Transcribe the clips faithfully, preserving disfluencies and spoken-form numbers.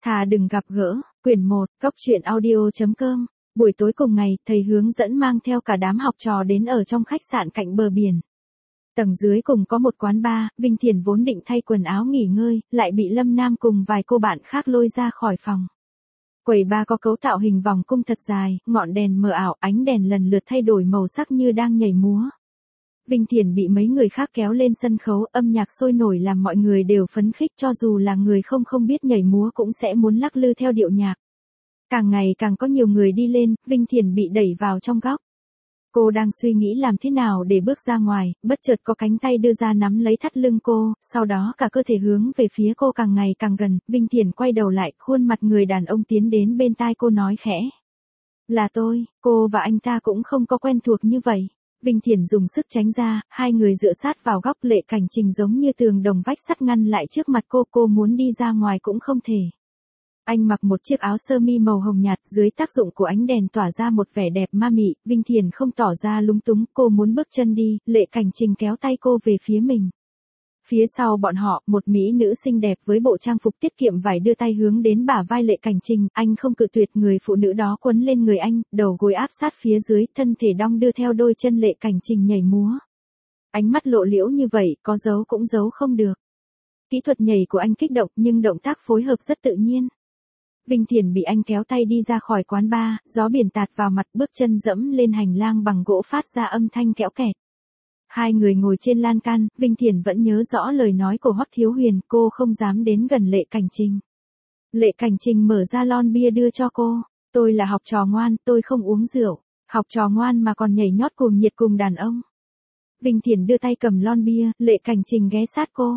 Thà đừng gặp gỡ, quyển một, góc truyện audio.com. Buổi tối cùng ngày, thầy hướng dẫn mang theo cả đám học trò đến ở trong khách sạn cạnh bờ biển. Tầng dưới cùng có một quán bar, Vinh Thiền vốn định thay quần áo nghỉ ngơi, lại bị Lâm Nam cùng vài cô bạn khác lôi ra khỏi phòng. Quầy bar có cấu tạo hình vòng cung thật dài, ngọn đèn mờ ảo, ánh đèn lần lượt thay đổi màu sắc như đang nhảy múa. Vinh Thiền bị mấy người khác kéo lên sân khấu, âm nhạc sôi nổi làm mọi người đều phấn khích, cho dù là người không không biết nhảy múa cũng sẽ muốn lắc lư theo điệu nhạc. Càng ngày càng có nhiều người đi lên, Vinh Thiền bị đẩy vào trong góc. Cô đang suy nghĩ làm thế nào để bước ra ngoài, bất chợt có cánh tay đưa ra nắm lấy thắt lưng cô, sau đó cả cơ thể hướng về phía cô càng ngày càng gần. Vinh Thiền quay đầu lại, khuôn mặt người đàn ông tiến đến bên tai cô nói khẽ. Là tôi, cô và anh ta cũng không có quen thuộc như vậy. Vinh Thiền dùng sức tránh ra, hai người dựa sát vào góc. Lệ Cảnh Trình giống như tường đồng vách sắt ngăn lại trước mặt cô, cô muốn đi ra ngoài cũng không thể. Anh mặc một chiếc áo sơ mi màu hồng nhạt, dưới tác dụng của ánh đèn tỏa ra một vẻ đẹp ma mị. Vinh Thiền không tỏ ra lúng túng, cô muốn bước chân đi, Lệ Cảnh Trình kéo tay cô về phía mình. Phía sau bọn họ, một mỹ nữ xinh đẹp với bộ trang phục tiết kiệm vải đưa tay hướng đến bả vai Lệ Cảnh Trình, anh không cự tuyệt. Người phụ nữ đó quấn lên người anh, đầu gối áp sát phía dưới, thân thể đong đưa theo đôi chân Lệ Cảnh Trình nhảy múa. Ánh mắt lộ liễu như vậy, có giấu cũng giấu không được. Kỹ thuật nhảy của anh kích động nhưng động tác phối hợp rất tự nhiên. Vinh Thiền bị anh kéo tay đi ra khỏi quán bar, gió biển tạt vào mặt, bước chân dẫm lên hành lang bằng gỗ phát ra âm thanh kẽo kẹt. Hai người ngồi trên lan can, Vinh Thiền vẫn nhớ rõ lời nói của Hoắc Thiếu Huyền, cô không dám đến gần Lệ Cảnh Trình. Lệ Cảnh Trình mở ra lon bia đưa cho cô, tôi là học trò ngoan, tôi không uống rượu, học trò ngoan mà còn nhảy nhót cuồng nhiệt cùng đàn ông. Vinh Thiền đưa tay cầm lon bia, Lệ Cảnh Trình ghé sát cô.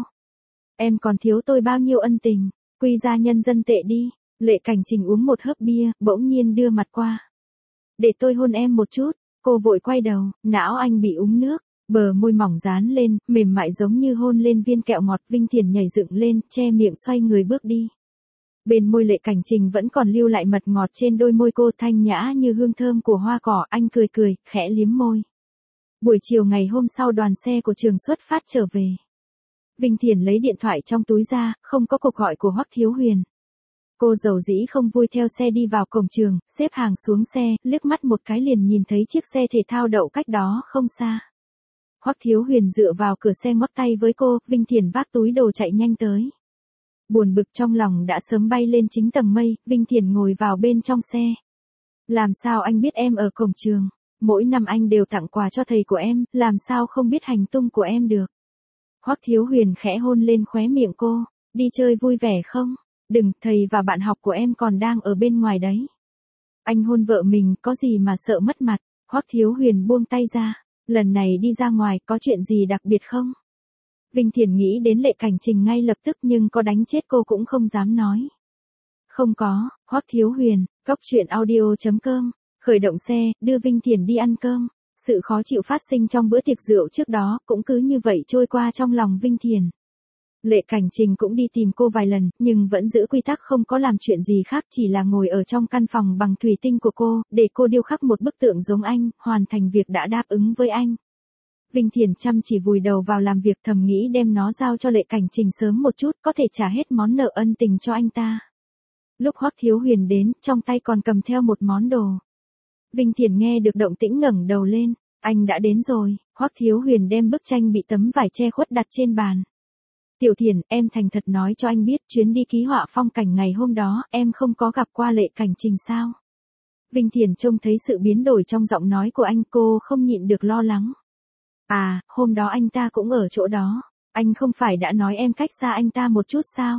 Em còn thiếu tôi bao nhiêu ân tình, quy ra nhân dân tệ đi. Lệ Cảnh Trình uống một hớp bia, bỗng nhiên đưa mặt qua. Để tôi hôn em một chút, cô vội quay đầu, não anh bị úng nước, bờ môi mỏng dán lên, mềm mại giống như hôn lên viên kẹo ngọt. Vinh Thiền nhảy dựng lên, che miệng xoay người bước đi. Bên môi Lệ Cảnh Trình vẫn còn lưu lại mật ngọt trên đôi môi cô, thanh nhã như hương thơm của hoa cỏ. Anh cười cười, khẽ liếm môi. Buổi chiều ngày hôm sau, đoàn xe của trường xuất phát trở về. Vinh Thiền lấy điện thoại trong túi ra, không có cuộc gọi của Hoắc Thiếu Huyền. Cô dầu dĩ không vui theo xe đi vào cổng trường, xếp hàng xuống xe, liếc mắt một cái liền nhìn thấy chiếc xe thể thao đậu cách đó không xa. Hoắc Thiếu Huyền dựa vào cửa xe ngoắc tay với cô, Vinh Thiền vác túi đồ chạy nhanh tới. Buồn bực trong lòng đã sớm bay lên chín tầng mây, Vinh Thiền ngồi vào bên trong xe. Làm sao anh biết em ở cổng trường? Mỗi năm anh đều tặng quà cho thầy của em, làm sao không biết hành tung của em được? Hoắc Thiếu Huyền khẽ hôn lên khóe miệng cô, đi chơi vui vẻ không? Đừng, thầy và bạn học của em còn đang ở bên ngoài đấy. Anh hôn vợ mình, có gì mà sợ mất mặt? Hoắc Thiếu Huyền buông tay ra. Lần này đi ra ngoài, có chuyện gì đặc biệt không? Vinh Thiền nghĩ đến Lệ Cảnh Trình ngay lập tức, nhưng có đánh chết cô cũng không dám nói. Không có. Hoắc Thiếu Huyền, góc truyện audio.com, khởi động xe, đưa Vinh Thiền đi ăn cơm. Sự khó chịu phát sinh trong bữa tiệc rượu trước đó, cũng cứ như vậy trôi qua trong lòng Vinh Thiền. Lệ Cảnh Trình cũng đi tìm cô vài lần, nhưng vẫn giữ quy tắc không có làm chuyện gì khác, chỉ là ngồi ở trong căn phòng bằng thủy tinh của cô, để cô điêu khắc một bức tượng giống anh, hoàn thành việc đã đáp ứng với anh. Vinh Thiền chăm chỉ vùi đầu vào làm việc, thầm nghĩ đem nó giao cho Lệ Cảnh Trình sớm một chút, có thể trả hết món nợ ân tình cho anh ta. Lúc Hoắc Thiếu Huyền đến, trong tay còn cầm theo một món đồ. Vinh Thiền nghe được động tĩnh ngẩng đầu lên, anh đã đến rồi. Hoắc Thiếu Huyền đem bức tranh bị tấm vải che khuất đặt trên bàn. Tiểu Thiền, em thành thật nói cho anh biết, chuyến đi ký họa phong cảnh ngày hôm đó, em không có gặp qua Lệ Cảnh Trình sao? Vinh Thiền trông thấy sự biến đổi trong giọng nói của anh, cô không nhịn được lo lắng. À, hôm đó anh ta cũng ở chỗ đó, anh không phải đã nói em cách xa anh ta một chút sao?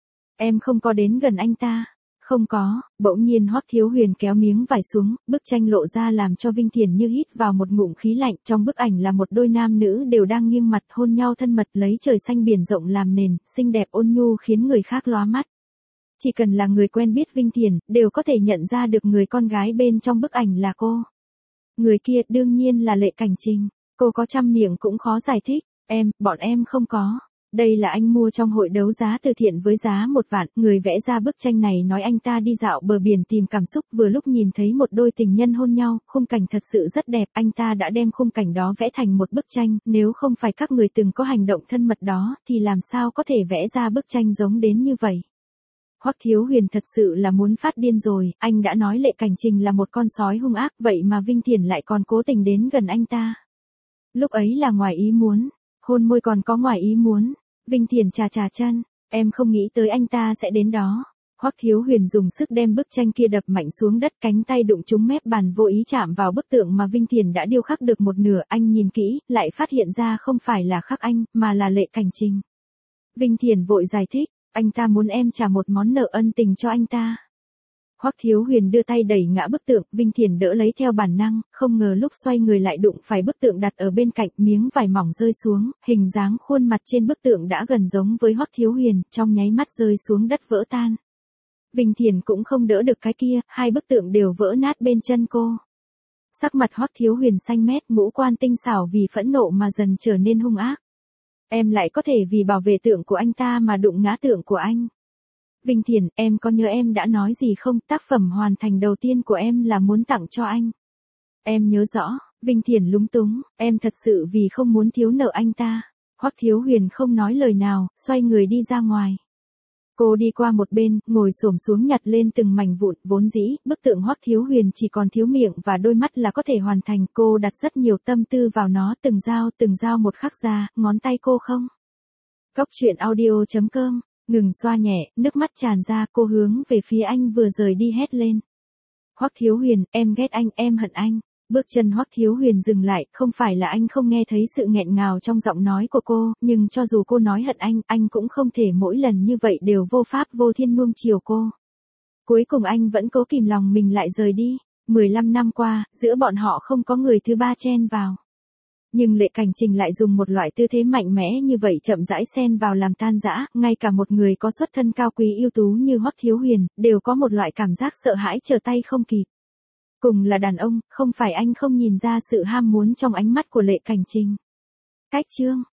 Em không có đến gần anh ta. Không có. Bỗng nhiên Hoắc Thiếu Huyền kéo miếng vải xuống, bức tranh lộ ra làm cho Vinh Thiền như hít vào một ngụm khí lạnh. Trong bức ảnh là một đôi nam nữ đều đang nghiêng mặt hôn nhau thân mật, lấy trời xanh biển rộng làm nền, xinh đẹp ôn nhu khiến người khác lóa mắt. Chỉ cần là người quen biết Vinh Thiền, đều có thể nhận ra được người con gái bên trong bức ảnh là cô. Người kia đương nhiên là Lệ Cảnh Trình. Cô có trăm miệng cũng khó giải thích. Em, bọn em không có. Đây là anh mua trong hội đấu giá từ thiện với giá một vạn. Người vẽ ra bức tranh này nói anh ta đi dạo bờ biển tìm cảm xúc, vừa lúc nhìn thấy một đôi tình nhân hôn nhau, khung cảnh thật sự rất đẹp. Anh ta đã đem khung cảnh đó vẽ thành một bức tranh, nếu không phải các người từng có hành động thân mật đó, thì làm sao có thể vẽ ra bức tranh giống đến như vậy. Hoắc Thiếu Huyền thật sự là muốn phát điên rồi, anh đã nói Lệ Cảnh Trình là một con sói hung ác, vậy mà Vinh Thiển lại còn cố tình đến gần anh ta. Lúc ấy là ngoài ý muốn, hôn môi còn có ngoài ý muốn. Vinh Thiển chà chà chân, em không nghĩ tới anh ta sẽ đến đó. Hoắc Thiếu Huyền dùng sức đem bức tranh kia đập mạnh xuống đất, cánh tay đụng trúng mép bàn vô ý chạm vào bức tượng mà Vinh Thiển đã điêu khắc được một nửa, anh nhìn kỹ, lại phát hiện ra không phải là khắc anh, mà là Lệ Cảnh Trình. Vinh Thiển vội giải thích, anh ta muốn em trả một món nợ ân tình cho anh ta. Hoắc Thiếu Huyền đưa tay đẩy ngã bức tượng, Vinh Thiển đỡ lấy theo bản năng, không ngờ lúc xoay người lại đụng phải bức tượng đặt ở bên cạnh, miếng vải mỏng rơi xuống, hình dáng khuôn mặt trên bức tượng đã gần giống với Hoắc Thiếu Huyền, trong nháy mắt rơi xuống đất vỡ tan. Vinh Thiển cũng không đỡ được cái kia, hai bức tượng đều vỡ nát bên chân cô. Sắc mặt Hoắc Thiếu Huyền xanh mét, ngũ quan tinh xảo vì phẫn nộ mà dần trở nên hung ác. Em lại có thể vì bảo vệ tượng của anh ta mà đụng ngã tượng của anh. Vinh Thiển, em có nhớ em đã nói gì không, tác phẩm hoàn thành đầu tiên của em là muốn tặng cho anh. Em nhớ rõ. Vinh Thiển lúng túng, em thật sự vì không muốn thiếu nợ anh ta. Hoắc Thiếu Huyền không nói lời nào, xoay người đi ra ngoài. Cô đi qua một bên, ngồi xổm xuống nhặt lên từng mảnh vụn, vốn dĩ, bức tượng Hoắc Thiếu Huyền chỉ còn thiếu miệng và đôi mắt là có thể hoàn thành, cô đặt rất nhiều tâm tư vào nó, từng dao từng dao một khắc ra, ngón tay cô không. Cốc truyện audio chấm com, ngừng xoa nhẹ, nước mắt tràn ra, cô hướng về phía anh vừa rời đi hét lên. Hoắc Thiếu Huyền, em ghét anh, em hận anh. Bước chân Hoắc Thiếu Huyền dừng lại, không phải là anh không nghe thấy sự nghẹn ngào trong giọng nói của cô, nhưng cho dù cô nói hận anh, anh cũng không thể mỗi lần như vậy đều vô pháp vô thiên nuông chiều cô. Cuối cùng anh vẫn cố kìm lòng mình lại rời đi. mười lăm năm qua, giữa bọn họ không có người thứ ba chen vào. Nhưng Lệ Cảnh Trình lại dùng một loại tư thế mạnh mẽ như vậy chậm rãi xen vào làm tan rã, ngay cả một người có xuất thân cao quý ưu tú như Hoắc Thiếu Huyền, đều có một loại cảm giác sợ hãi trở tay không kịp. Cùng là đàn ông, không phải anh không nhìn ra sự ham muốn trong ánh mắt của Lệ Cảnh Trình. Cách chương